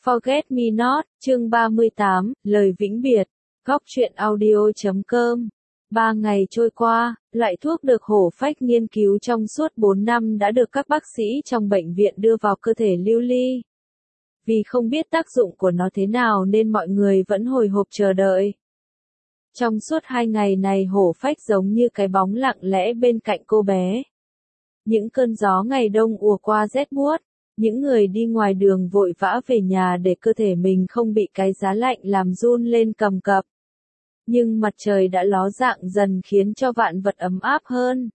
Forget Me Not, chương 38, lời vĩnh biệt, góc truyện audio.com. 3 ngày trôi qua, loại thuốc được Hổ Phách nghiên cứu trong suốt 4 năm đã được các bác sĩ trong bệnh viện đưa vào cơ thể Lưu Ly. Vì không biết tác dụng của nó thế nào nên mọi người vẫn hồi hộp chờ đợi. Trong suốt 2 ngày này Hổ Phách giống như cái bóng lặng lẽ bên cạnh cô bé. Những cơn gió ngày đông ùa qua rét buốt. Những người đi ngoài đường vội vã về nhà để cơ thể mình không bị cái giá lạnh làm run lên cầm cập. Nhưng mặt trời đã ló dạng dần khiến cho vạn vật ấm áp hơn.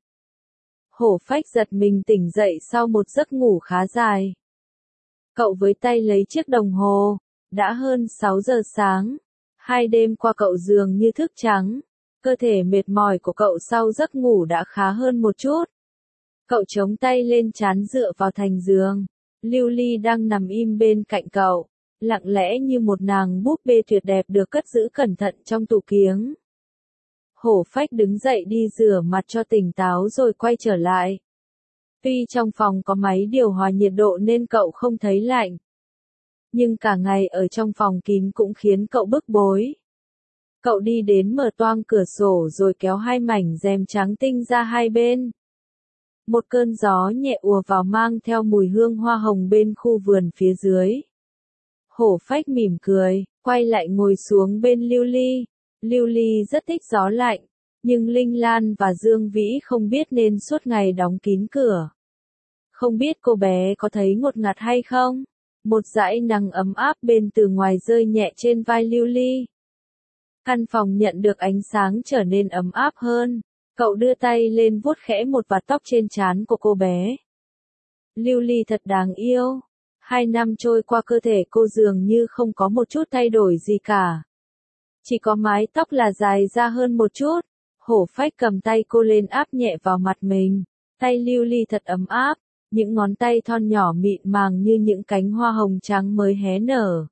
Hổ Phách giật mình tỉnh dậy sau một giấc ngủ khá dài. Cậu với tay lấy chiếc đồng hồ, đã hơn 6 giờ sáng. 2 đêm qua cậu dường như thức trắng. Cơ thể mệt mỏi của cậu sau giấc ngủ đã khá hơn một chút. Cậu chống tay lên trán dựa vào thành giường. Lưu Ly đang nằm im bên cạnh cậu, lặng lẽ như một nàng búp bê tuyệt đẹp được cất giữ cẩn thận trong tủ kiếng. Hổ Phách đứng dậy đi rửa mặt cho tỉnh táo rồi quay trở lại. Tuy trong phòng có máy điều hòa nhiệt độ nên cậu không thấy lạnh. Nhưng cả ngày ở trong phòng kín cũng khiến cậu bức bối. Cậu đi đến mở toang cửa sổ rồi kéo 2 mảnh rèm trắng tinh ra hai bên. Một cơn gió nhẹ ùa vào mang theo mùi hương hoa hồng bên khu vườn phía dưới. Hổ Phách mỉm cười, quay lại ngồi xuống bên Lưu Ly. Lưu Ly rất thích gió lạnh, nhưng Linh Lan và Dương Vĩ không biết nên suốt ngày đóng kín cửa. Không biết cô bé có thấy ngột ngạt hay không? Một dải nắng ấm áp bên từ ngoài rơi nhẹ trên vai Lưu Ly. Căn phòng nhận được ánh sáng trở nên ấm áp hơn. Cậu đưa tay lên vuốt khẽ một vạt tóc trên trán của cô bé. Lưu Ly thật đáng yêu. 2 năm trôi qua cơ thể cô dường như không có một chút thay đổi gì cả. Chỉ có mái tóc là dài ra hơn một chút. Hổ Phách cầm tay cô lên áp nhẹ vào mặt mình. Tay Lưu Ly thật ấm áp. Những ngón tay thon nhỏ mịn màng như những cánh hoa hồng trắng mới hé nở.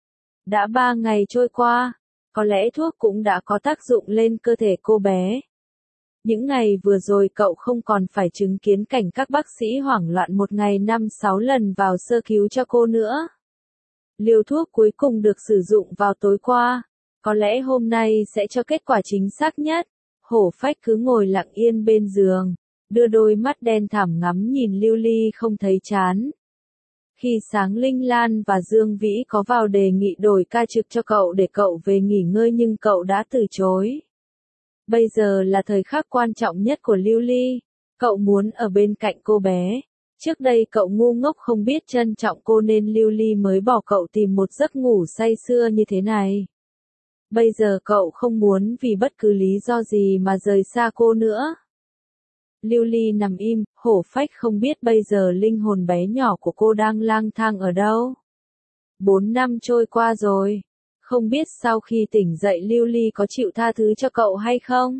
Đã 3 ngày trôi qua. Có lẽ thuốc cũng đã có tác dụng lên cơ thể cô bé. Những ngày vừa rồi cậu không còn phải chứng kiến cảnh các bác sĩ hoảng loạn một ngày 5-6 lần vào sơ cứu cho cô nữa. Liều thuốc cuối cùng được sử dụng vào tối qua. Có lẽ hôm nay sẽ cho kết quả chính xác nhất. Hổ Phách cứ ngồi lặng yên bên giường, đưa đôi mắt đen thẳm ngắm nhìn Lưu Ly không thấy chán. Khi sáng Linh Lan và Dương Vĩ có vào đề nghị đổi ca trực cho cậu để cậu về nghỉ ngơi nhưng cậu đã từ chối. Bây giờ là thời khắc quan trọng nhất của Lưu Ly. Cậu muốn ở bên cạnh cô bé. Trước đây cậu ngu ngốc không biết trân trọng cô nên Lưu Ly mới bỏ cậu tìm một giấc ngủ say sưa như thế này. Bây giờ cậu không muốn vì bất cứ lý do gì mà rời xa cô nữa. Lưu Ly nằm im, Hổ Phách không biết bây giờ linh hồn bé nhỏ của cô đang lang thang ở đâu. 4 năm trôi qua rồi. Không biết sau khi tỉnh dậy Lưu Ly có chịu tha thứ cho cậu hay không?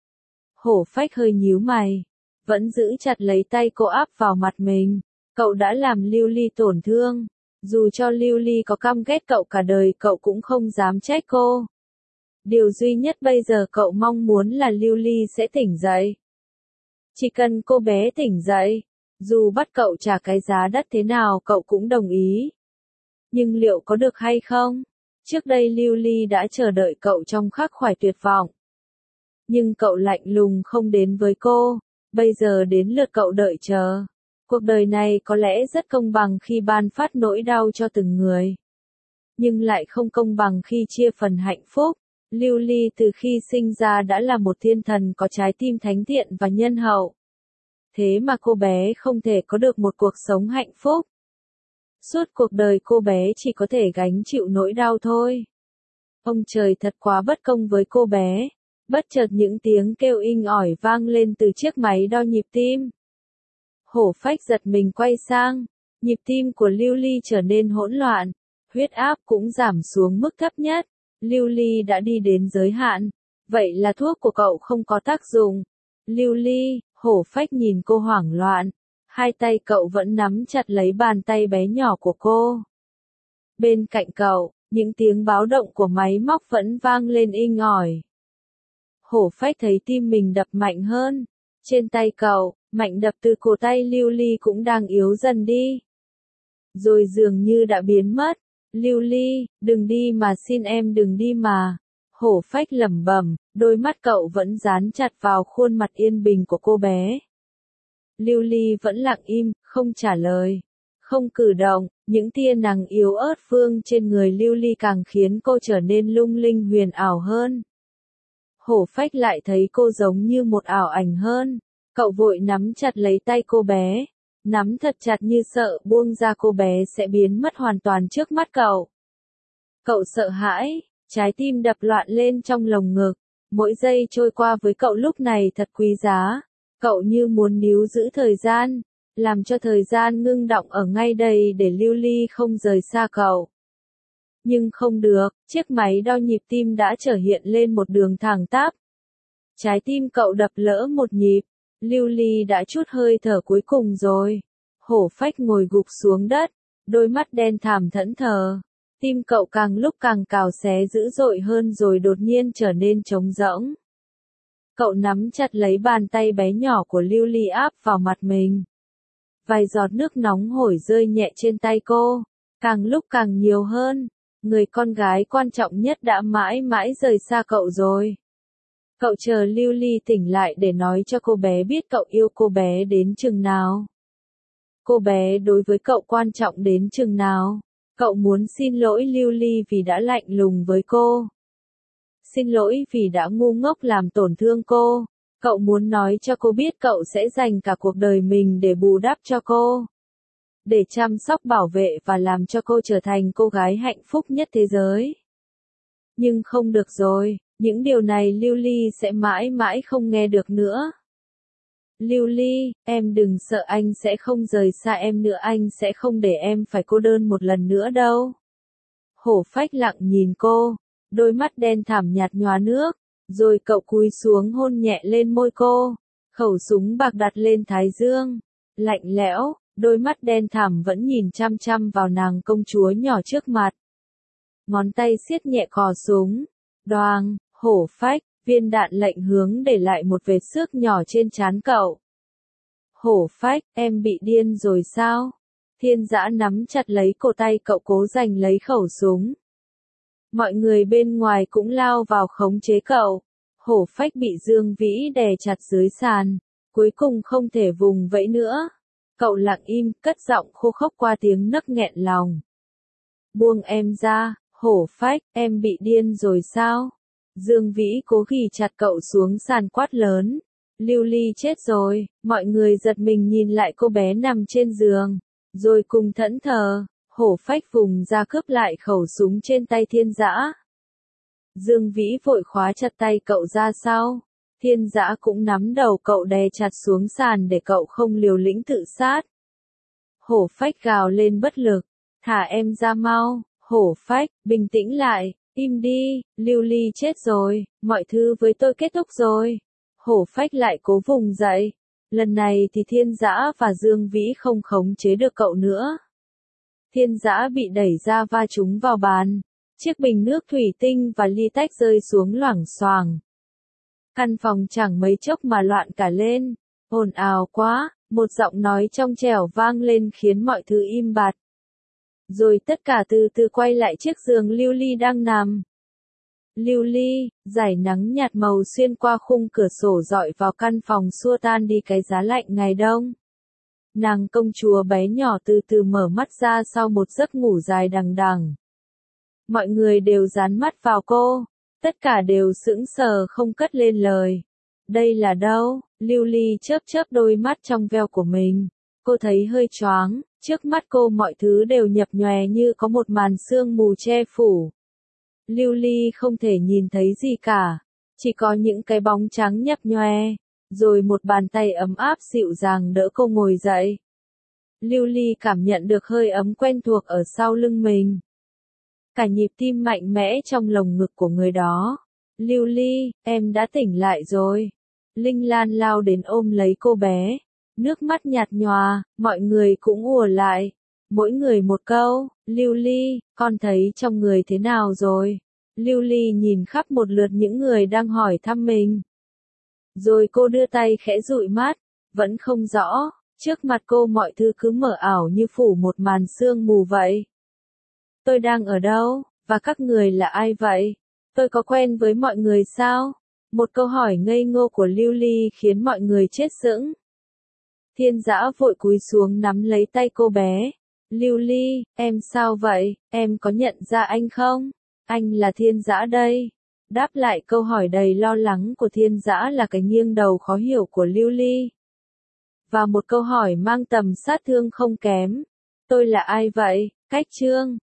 Hổ Phách hơi nhíu mày. Vẫn giữ chặt lấy tay cô áp vào mặt mình. Cậu đã làm Lưu Ly tổn thương. Dù cho Lưu Ly có căm ghét cậu cả đời cậu cũng không dám trách cô. Điều duy nhất bây giờ cậu mong muốn là Lưu Ly sẽ tỉnh dậy. Chỉ cần cô bé tỉnh dậy, dù bắt cậu trả cái giá đắt thế nào cậu cũng đồng ý. Nhưng liệu có được hay không? Trước đây Lưu Ly đã chờ đợi cậu trong khắc khoải tuyệt vọng. Nhưng cậu lạnh lùng không đến với cô, bây giờ đến lượt cậu đợi chờ. Cuộc đời này có lẽ rất công bằng khi ban phát nỗi đau cho từng người. Nhưng lại không công bằng khi chia phần hạnh phúc. Lưu Ly từ khi sinh ra đã là một thiên thần có trái tim thánh thiện và nhân hậu. Thế mà cô bé không thể có được một cuộc sống hạnh phúc. Suốt cuộc đời cô bé chỉ có thể gánh chịu nỗi đau thôi. Ông trời thật quá bất công với cô bé. Bất chợt những tiếng kêu inh ỏi vang lên từ chiếc máy đo nhịp tim. Hổ Phách giật mình quay sang. Nhịp tim của Lưu Ly trở nên hỗn loạn. Huyết áp cũng giảm xuống mức thấp nhất. Lưu Ly đã đi đến giới hạn. Vậy là thuốc của cậu không có tác dụng. Lưu Ly, Hổ Phách nhìn cô hoảng loạn. 2 tay cậu vẫn nắm chặt lấy bàn tay bé nhỏ của cô. Bên cạnh cậu, những tiếng báo động của máy móc vẫn vang lên inh ỏi. Hổ Phách thấy tim mình đập mạnh hơn. Trên tay cậu, mạnh đập từ cổ tay Lưu Ly cũng đang yếu dần đi. Rồi dường như đã biến mất. Lưu Ly, đừng đi mà, xin em đừng đi mà. Hổ phách lẩm bẩm, đôi mắt cậu vẫn dán chặt vào khuôn mặt yên bình của cô bé. Lưu Ly vẫn lặng im, không trả lời, không cử động, những tia nắng yếu ớt vương trên người Lưu Ly càng khiến cô trở nên lung linh huyền ảo hơn. Hổ phách lại thấy cô giống như một ảo ảnh hơn. Cậu vội nắm chặt lấy tay cô bé, nắm thật chặt như sợ buông ra cô bé sẽ biến mất hoàn toàn trước mắt cậu. Cậu sợ hãi, trái tim đập loạn lên trong lồng ngực, mỗi giây trôi qua với cậu lúc này thật quý giá. Cậu như muốn níu giữ thời gian, làm cho thời gian ngưng đọng ở ngay đây để Lưu Ly không rời xa cậu. Nhưng không được, chiếc máy đo nhịp tim đã trở hiện lên một đường thẳng tắp. Trái tim cậu đập lỡ một nhịp, Lưu Ly đã trút hơi thở cuối cùng rồi. Hổ phách ngồi gục xuống đất, đôi mắt đen thẳm thẫn thờ. Tim cậu càng lúc càng cào xé dữ dội hơn rồi đột nhiên trở nên trống rỗng. Cậu nắm chặt lấy bàn tay bé nhỏ của Lưu Ly áp vào mặt mình. Vài giọt nước nóng hổi rơi nhẹ trên tay cô, càng lúc càng nhiều hơn. Người con gái quan trọng nhất đã mãi mãi rời xa cậu rồi. Cậu chờ Lưu Ly tỉnh lại để nói cho cô bé biết cậu yêu cô bé đến chừng nào. Cô bé đối với cậu quan trọng đến chừng nào. Cậu muốn xin lỗi Lưu Ly vì đã lạnh lùng với cô. Xin lỗi vì đã ngu ngốc làm tổn thương cô. Cậu muốn nói cho cô biết cậu sẽ dành cả cuộc đời mình để bù đắp cho cô. Để chăm sóc bảo vệ và làm cho cô trở thành cô gái hạnh phúc nhất thế giới. Nhưng không được rồi, những điều này Lưu Ly sẽ mãi mãi không nghe được nữa. Lưu Ly, em đừng sợ, anh sẽ không rời xa em nữa, anh sẽ không để em phải cô đơn một lần nữa đâu. Hổ phách lặng nhìn cô, đôi mắt đen thẳm nhạt nhòa nước, rồi cậu cúi xuống hôn nhẹ lên môi cô, khẩu súng bạc đặt lên thái dương, lạnh lẽo, đôi mắt đen thẳm vẫn nhìn chăm chăm vào nàng công chúa nhỏ trước mặt. Ngón tay siết nhẹ cò súng, đoàng, hổ phách, viên đạn lệnh hướng để lại một vệt xước nhỏ trên trán cậu. Hổ phách, em bị điên rồi sao? Thiên Dã nắm chặt lấy cổ tay cậu cố giành lấy khẩu súng. Mọi người bên ngoài cũng lao vào khống chế cậu. Hổ phách bị Dương Vĩ đè chặt dưới sàn, cuối cùng không thể vùng vẫy nữa. Cậu lặng im, cất giọng khô khốc qua tiếng nấc nghẹn lòng. Buông em ra, hổ phách, em bị điên rồi sao? Dương Vĩ cố ghì chặt cậu xuống sàn quát lớn. Lưu Ly chết rồi, mọi người giật mình nhìn lại cô bé nằm trên giường, rồi cùng thẫn thờ. Hổ phách vùng ra cướp lại khẩu súng trên tay Thiên Dã. Dương Vĩ vội khóa chặt tay cậu ra sau. Thiên Dã cũng nắm đầu cậu đè chặt xuống sàn để cậu không liều lĩnh tự sát. Hổ phách gào lên bất lực. Thả em ra mau, hổ phách, bình tĩnh lại, im đi, Lưu Ly chết rồi, mọi thứ với tôi kết thúc rồi. Hổ phách lại cố vùng dậy. Lần này thì Thiên Dã và Dương Vĩ không khống chế được cậu nữa. Thiên Dã bị đẩy ra va trúng vào bàn. Chiếc bình nước thủy tinh và ly tách rơi xuống loảng xoảng. Căn phòng chẳng mấy chốc mà loạn cả lên. Ồn ào quá, một giọng nói trong trẻo vang lên khiến mọi thứ im bặt. Rồi tất cả từ từ quay lại chiếc giường Lưu Ly đang nằm. Lưu Ly, dải nắng nhạt màu xuyên qua khung cửa sổ rọi vào căn phòng xua tan đi cái giá lạnh ngày đông. Nàng công chúa bé nhỏ từ từ mở mắt ra sau một giấc ngủ dài đằng đằng. Mọi người đều dán mắt vào cô, tất cả đều sững sờ không cất lên lời. Đây là đâu? Lưu Ly chớp chớp đôi mắt trong veo của mình. Cô thấy hơi choáng, trước mắt cô mọi thứ đều nhập nhòe như có một màn sương mù che phủ. Lưu Ly không thể nhìn thấy gì cả, chỉ có những cái bóng trắng nhập nhòe, rồi một bàn tay ấm áp dịu dàng đỡ cô ngồi dậy. Lưu Ly cảm nhận được hơi ấm quen thuộc ở sau lưng mình. Cả nhịp tim mạnh mẽ trong lồng ngực của người đó. Lưu Ly, em đã tỉnh lại rồi. Linh Lan lao đến ôm lấy cô bé. Nước mắt nhạt nhòa, mọi người cũng ùa lại. Mỗi người một câu, Lưu Ly, con thấy trong người thế nào rồi? Lưu Ly nhìn khắp một lượt những người đang hỏi thăm mình. Rồi cô đưa tay khẽ dụi mắt, vẫn không rõ, trước mặt cô mọi thứ cứ mờ ảo như phủ một màn sương mù vậy. Tôi đang ở đâu, và các người là ai vậy? Tôi có quen với mọi người sao? Một câu hỏi ngây ngô của Lưu Ly khiến mọi người chết sững. Thiên Dã vội cúi xuống nắm lấy tay cô bé. Lưu Ly, em sao vậy, em có nhận ra anh không? Anh là Thiên Dã đây. Đáp lại câu hỏi đầy lo lắng của Thiên Dã là cái nghiêng đầu khó hiểu của Lưu Ly. Và một câu hỏi mang tầm sát thương không kém. Tôi là ai vậy, Cách Trương?